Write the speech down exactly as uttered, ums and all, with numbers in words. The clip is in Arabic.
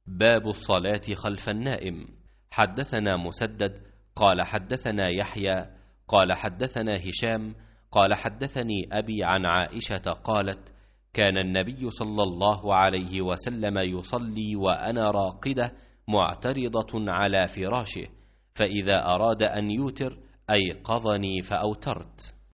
باب الصلاة خلف النائم. حدثنا مسدد قال حدثنا يحيى قال حدثنا هشام قال حدثني أبي عن عائشة قالت: كان النبي صلى الله عليه وسلم يصلي وأنا راقدة معترضة على فراشه، فإذا أراد أن يوتر أيقظني فأوترت.